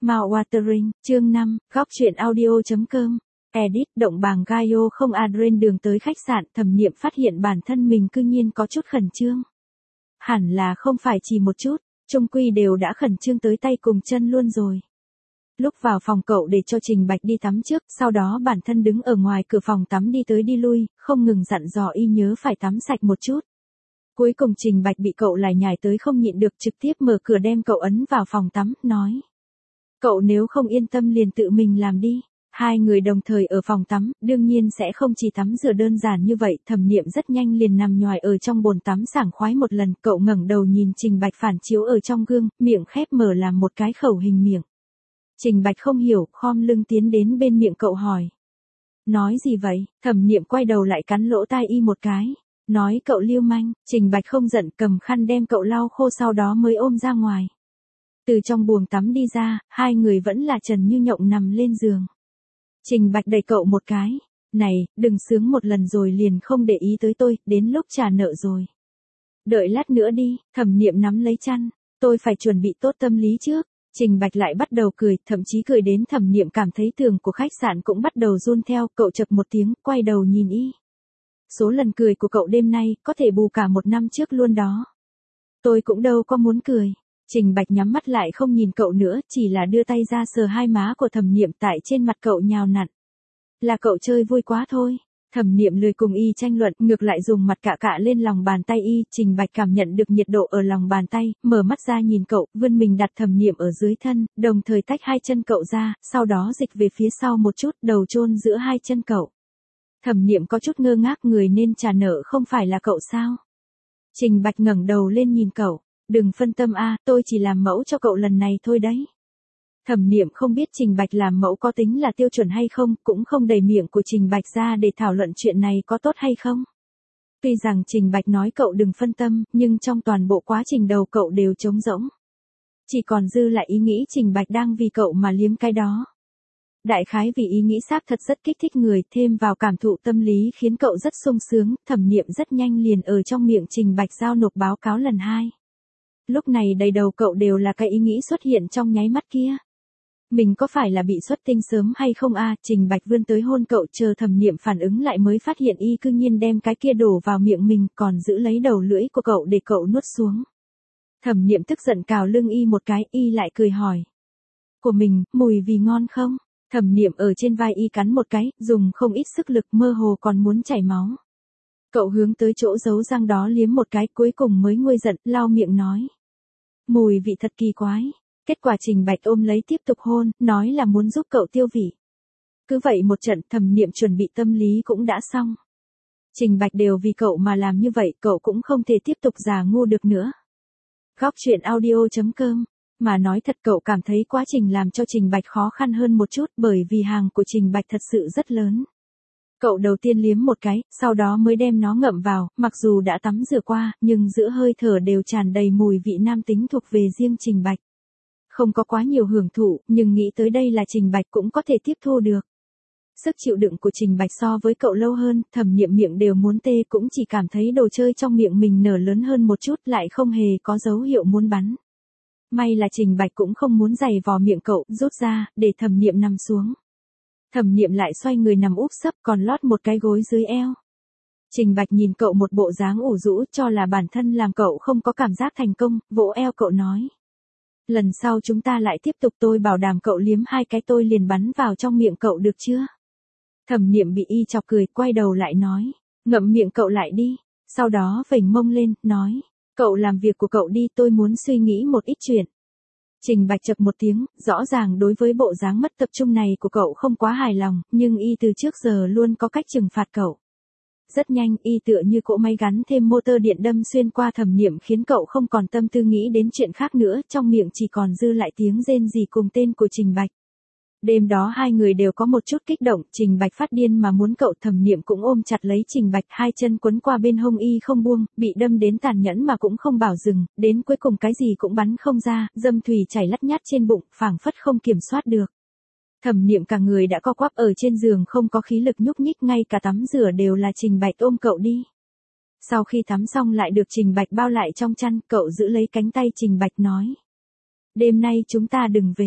Mouthwatering, chương 5, góc truyện audio.com. Edit, động bảng Gaio không Adren đường tới khách sạn, Thẩm Niệm phát hiện bản thân mình cư nhiên có chút khẩn trương. Hẳn là không phải chỉ một chút, chung quy đều đã khẩn trương tới tay cùng chân luôn rồi. Lúc vào phòng cậu để cho Trình Bạch đi tắm trước, sau đó bản thân đứng ở ngoài cửa phòng tắm đi tới đi lui, không ngừng dặn dò y nhớ phải tắm sạch một chút. Cuối cùng Trình Bạch bị cậu lải nhải tới không nhịn được trực tiếp mở cửa đem cậu ấn vào phòng tắm, nói. Cậu nếu không yên tâm liền tự mình làm đi. Hai người đồng thời ở phòng tắm, đương nhiên sẽ không chỉ tắm rửa đơn giản như vậy, Thẩm Niệm rất nhanh liền nằm nhoài ở trong bồn tắm sảng khoái một lần, cậu ngẩng đầu nhìn Trình Bạch phản chiếu ở trong gương, miệng khép mở làm một cái khẩu hình miệng. Trình Bạch không hiểu, khom lưng tiến đến bên miệng cậu hỏi. Nói gì vậy? Thẩm Niệm quay đầu lại cắn lỗ tai y một cái. Nói cậu lưu manh, Trình Bạch không giận, cầm khăn đem cậu lau khô sau đó mới ôm ra ngoài. Từ trong buồng tắm đi ra, hai người vẫn là trần như nhộng nằm lên giường. Trình Bạch đẩy cậu một cái. Này, đừng sướng một lần rồi liền không để ý tới tôi, đến lúc trả nợ rồi. Đợi lát nữa đi, Thẩm Niệm nắm lấy chăn. Tôi phải chuẩn bị tốt tâm lý trước. Trình Bạch lại bắt đầu cười, thậm chí cười đến Thẩm Niệm cảm thấy tường của khách sạn cũng bắt đầu run theo, cậu chập một tiếng, quay đầu nhìn y. Số lần cười của cậu đêm nay, có thể bù cả một năm trước luôn đó. Tôi cũng đâu có muốn cười. Trình Bạch nhắm mắt lại không nhìn cậu nữa, chỉ là đưa tay ra sờ hai má của Thẩm Niệm tại trên mặt cậu nhào nặn. Là cậu chơi vui quá thôi. Thẩm Niệm lười cùng y tranh luận, ngược lại dùng mặt cạ cạ lên lòng bàn tay y, Trình Bạch cảm nhận được nhiệt độ ở lòng bàn tay, mở mắt ra nhìn cậu, vươn mình đặt Thẩm Niệm ở dưới thân, đồng thời tách hai chân cậu ra, sau đó dịch về phía sau một chút, đầu chôn giữa hai chân cậu. Thẩm Niệm có chút ngơ ngác, người nên trả nợ không phải là cậu sao? Trình Bạch ngẩng đầu lên nhìn cậu, đừng phân tâm a, tôi chỉ làm mẫu cho cậu lần này thôi đấy. Thẩm Niệm không biết Trình Bạch làm mẫu có tính là tiêu chuẩn hay không, cũng không đẩy miệng của Trình Bạch ra để thảo luận chuyện này có tốt hay không. Tuy rằng Trình Bạch nói cậu đừng phân tâm, nhưng trong toàn bộ quá trình đầu cậu đều trống rỗng. Chỉ còn dư lại ý nghĩ Trình Bạch đang vì cậu mà liếm cái đó. Đại khái vì ý nghĩ xác thật rất kích thích người, thêm vào cảm thụ tâm lý khiến cậu rất sung sướng, Thẩm Niệm rất nhanh liền ở trong miệng Trình Bạch giao nộp báo cáo lần 2. Lúc này đầy đầu cậu đều là cái ý nghĩ xuất hiện trong nháy mắt kia. Mình có phải là bị xuất tinh sớm hay không a? Trình Bạch vươn tới hôn cậu, chờ Thẩm Niệm phản ứng lại mới phát hiện y cư nhiên đem cái kia đổ vào miệng mình, còn giữ lấy đầu lưỡi của cậu để cậu nuốt xuống. Thẩm Niệm tức giận cào lưng y một cái, y lại cười hỏi. Của mình, mùi vì ngon không? Thẩm Niệm ở trên vai y cắn một cái, dùng không ít sức lực, mơ hồ còn muốn chảy máu. Cậu hướng tới chỗ giấu răng đó liếm một cái, cuối cùng mới nguôi giận, lau miệng nói. Mùi vị thật kỳ quái. Kết quả Trình Bạch ôm lấy tiếp tục hôn, nói là muốn giúp cậu tiêu vị. Cứ vậy một trận, Thẩm Niệm chuẩn bị tâm lý cũng đã xong. Trình Bạch đều vì cậu mà làm như vậy, cậu cũng không thể tiếp tục giả ngu được nữa. Góc truyện audio.com. Mà nói thật, cậu cảm thấy quá trình làm cho Trình Bạch khó khăn hơn một chút, bởi vì hàng của Trình Bạch thật sự rất lớn. Cậu đầu tiên liếm một cái, sau đó mới đem nó ngậm vào, mặc dù đã tắm rửa qua, nhưng giữa hơi thở đều tràn đầy mùi vị nam tính thuộc về riêng Trình Bạch. Không có quá nhiều hưởng thụ, nhưng nghĩ tới đây là Trình Bạch cũng có thể tiếp thu được. Sức chịu đựng của Trình Bạch so với cậu lâu hơn, Thẩm Niệm miệng đều muốn tê, cũng chỉ cảm thấy đồ chơi trong miệng mình nở lớn hơn một chút, lại không hề có dấu hiệu muốn bắn. May là Trình Bạch cũng không muốn giày vò miệng cậu, rút ra, để Thẩm Niệm nằm xuống. Thẩm Niệm lại xoay người nằm úp sấp, còn lót một cái gối dưới eo. Trình Bạch nhìn cậu một bộ dáng ủ rũ, cho là bản thân làm cậu không có cảm giác thành công, vỗ eo cậu nói. Lần sau chúng ta lại tiếp tục, tôi bảo đảm cậu liếm 2 cái tôi liền bắn vào trong miệng cậu được chưa? Thẩm Niệm bị y chọc cười, quay đầu lại nói. Ngậm miệng cậu lại đi. Sau đó vểnh mông lên, nói. Cậu làm việc của cậu đi, tôi muốn suy nghĩ một ít chuyện. Trình Bạch chập một tiếng, rõ ràng đối với bộ dáng mất tập trung này của cậu không quá hài lòng, nhưng y từ trước giờ luôn có cách trừng phạt cậu. Rất nhanh, y tựa như cỗ máy gắn thêm motor điện đâm xuyên qua Thẩm Niệm, khiến cậu không còn tâm tư nghĩ đến chuyện khác nữa, trong miệng chỉ còn dư lại tiếng rên rỉ cùng tên của Trình Bạch. Đêm đó hai người đều có một chút kích động, Trình Bạch phát điên mà muốn cậu, Thẩm Niệm cũng ôm chặt lấy Trình Bạch, hai chân quấn qua bên hông y không buông, bị đâm đến tàn nhẫn mà cũng không bảo dừng, đến cuối cùng cái gì cũng bắn không ra, dâm thủy chảy lắt nhắt trên bụng, phảng phất không kiểm soát được. Thẩm Niệm cả người đã co quắp ở trên giường, không có khí lực nhúc nhích, ngay cả tắm rửa đều là Trình Bạch ôm cậu đi. Sau khi tắm xong lại được Trình Bạch bao lại trong chăn, cậu giữ lấy cánh tay Trình Bạch nói. Đêm nay chúng ta đừng về.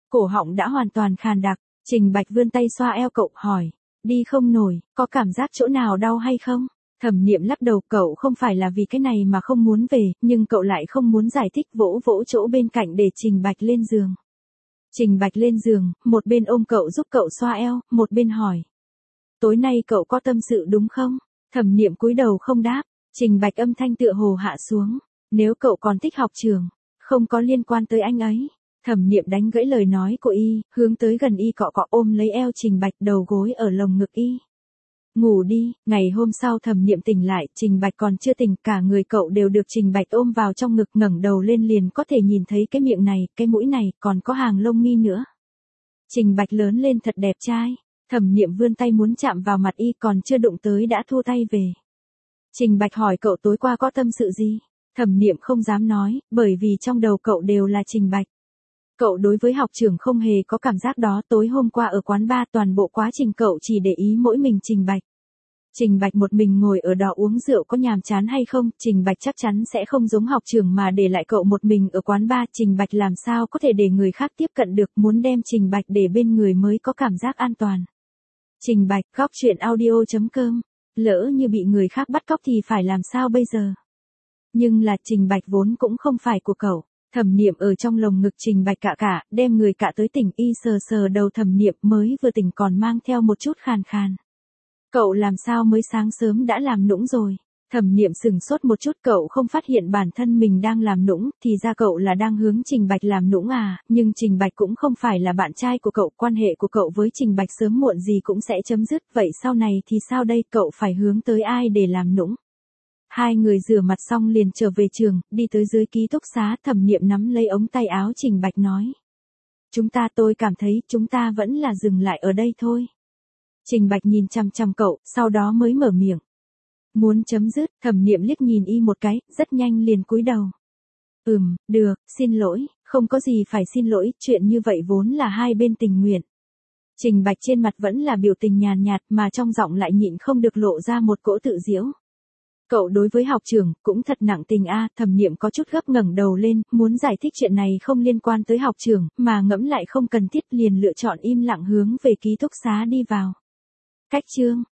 Cổ họng đã hoàn toàn khàn đặc, Trình Bạch vươn tay xoa eo cậu, hỏi. Đi không nổi, có cảm giác chỗ nào đau hay không? Thẩm Niệm lắc đầu, cậu không phải là vì cái này mà không muốn về, nhưng cậu lại không muốn giải thích, vỗ vỗ chỗ bên cạnh để Trình Bạch lên giường. Trình Bạch lên giường, một bên ôm cậu giúp cậu xoa eo, một bên hỏi. Tối nay cậu có tâm sự đúng không? Thẩm Niệm cúi đầu không đáp, Trình Bạch âm thanh tựa hồ hạ xuống. Nếu cậu còn thích học trường, không có liên quan tới anh ấy. Thẩm Niệm đánh gãy lời nói của y, hướng tới gần y cọ cọ ôm lấy eo Trình Bạch, đầu gối ở lồng ngực y. Ngủ đi. Ngày hôm sau Thẩm Niệm tỉnh lại, Trình Bạch còn chưa tỉnh, cả người cậu đều được Trình Bạch ôm vào trong ngực, ngẩng đầu lên liền có thể nhìn thấy cái miệng này, cái mũi này, còn có hàng lông mi nữa. Trình Bạch lớn lên thật đẹp trai. Thẩm Niệm vươn tay muốn chạm vào mặt y, còn chưa đụng tới đã thu tay về. Trình Bạch hỏi cậu tối qua có tâm sự gì? Thẩm Niệm không dám nói, bởi vì trong đầu cậu đều là Trình Bạch. Cậu đối với học trưởng không hề có cảm giác đó, tối hôm qua ở quán bar toàn bộ quá trình cậu chỉ để ý mỗi mình Trình Bạch. Trình Bạch một mình ngồi ở đó uống rượu có nhàm chán hay không, Trình Bạch chắc chắn sẽ không giống học trưởng mà để lại cậu một mình ở quán bar, Trình Bạch làm sao có thể để người khác tiếp cận được, muốn đem Trình Bạch để bên người mới có cảm giác an toàn. Trình Bạch, góc truyện audio.com, lỡ như bị người khác bắt cóc thì phải làm sao bây giờ? Nhưng là Trình Bạch vốn cũng không phải của cậu. Thẩm Niệm ở trong lồng ngực Trình Bạch cạ, đem người cạ tới tỉnh, y sờ sờ đầu Thẩm Niệm, mới vừa tỉnh còn mang theo một chút khàn khàn. Cậu làm sao mới sáng sớm đã làm nũng rồi? Thẩm Niệm sửng sốt một chút, cậu không phát hiện bản thân mình đang làm nũng, thì ra cậu là đang hướng Trình Bạch làm nũng à, nhưng Trình Bạch cũng không phải là bạn trai của cậu, quan hệ của cậu với Trình Bạch sớm muộn gì cũng sẽ chấm dứt, vậy sau này thì sao đây, cậu phải hướng tới ai để làm nũng? Hai người rửa mặt xong liền trở về trường, đi tới dưới ký túc xá, Thẩm Niệm nắm lấy ống tay áo Trình Bạch nói. Tôi cảm thấy chúng ta vẫn là dừng lại ở đây thôi. Trình Bạch nhìn chằm chằm cậu, sau đó mới mở miệng. Muốn chấm dứt, Thẩm Niệm liếc nhìn y một cái, rất nhanh liền cúi đầu. Được, xin lỗi, không có gì phải xin lỗi, chuyện như vậy vốn là hai bên tình nguyện. Trình Bạch trên mặt vẫn là biểu tình nhàn nhạt mà trong giọng lại nhịn không được lộ ra một cỗ tự giễu. Cậu đối với học trưởng cũng thật nặng tình a. Thẩm Niệm có chút gấp ngẩng đầu lên, muốn giải thích chuyện này không liên quan tới học trưởng, mà ngẫm lại không cần thiết liền lựa chọn im lặng hướng về ký túc xá đi vào. Cách chương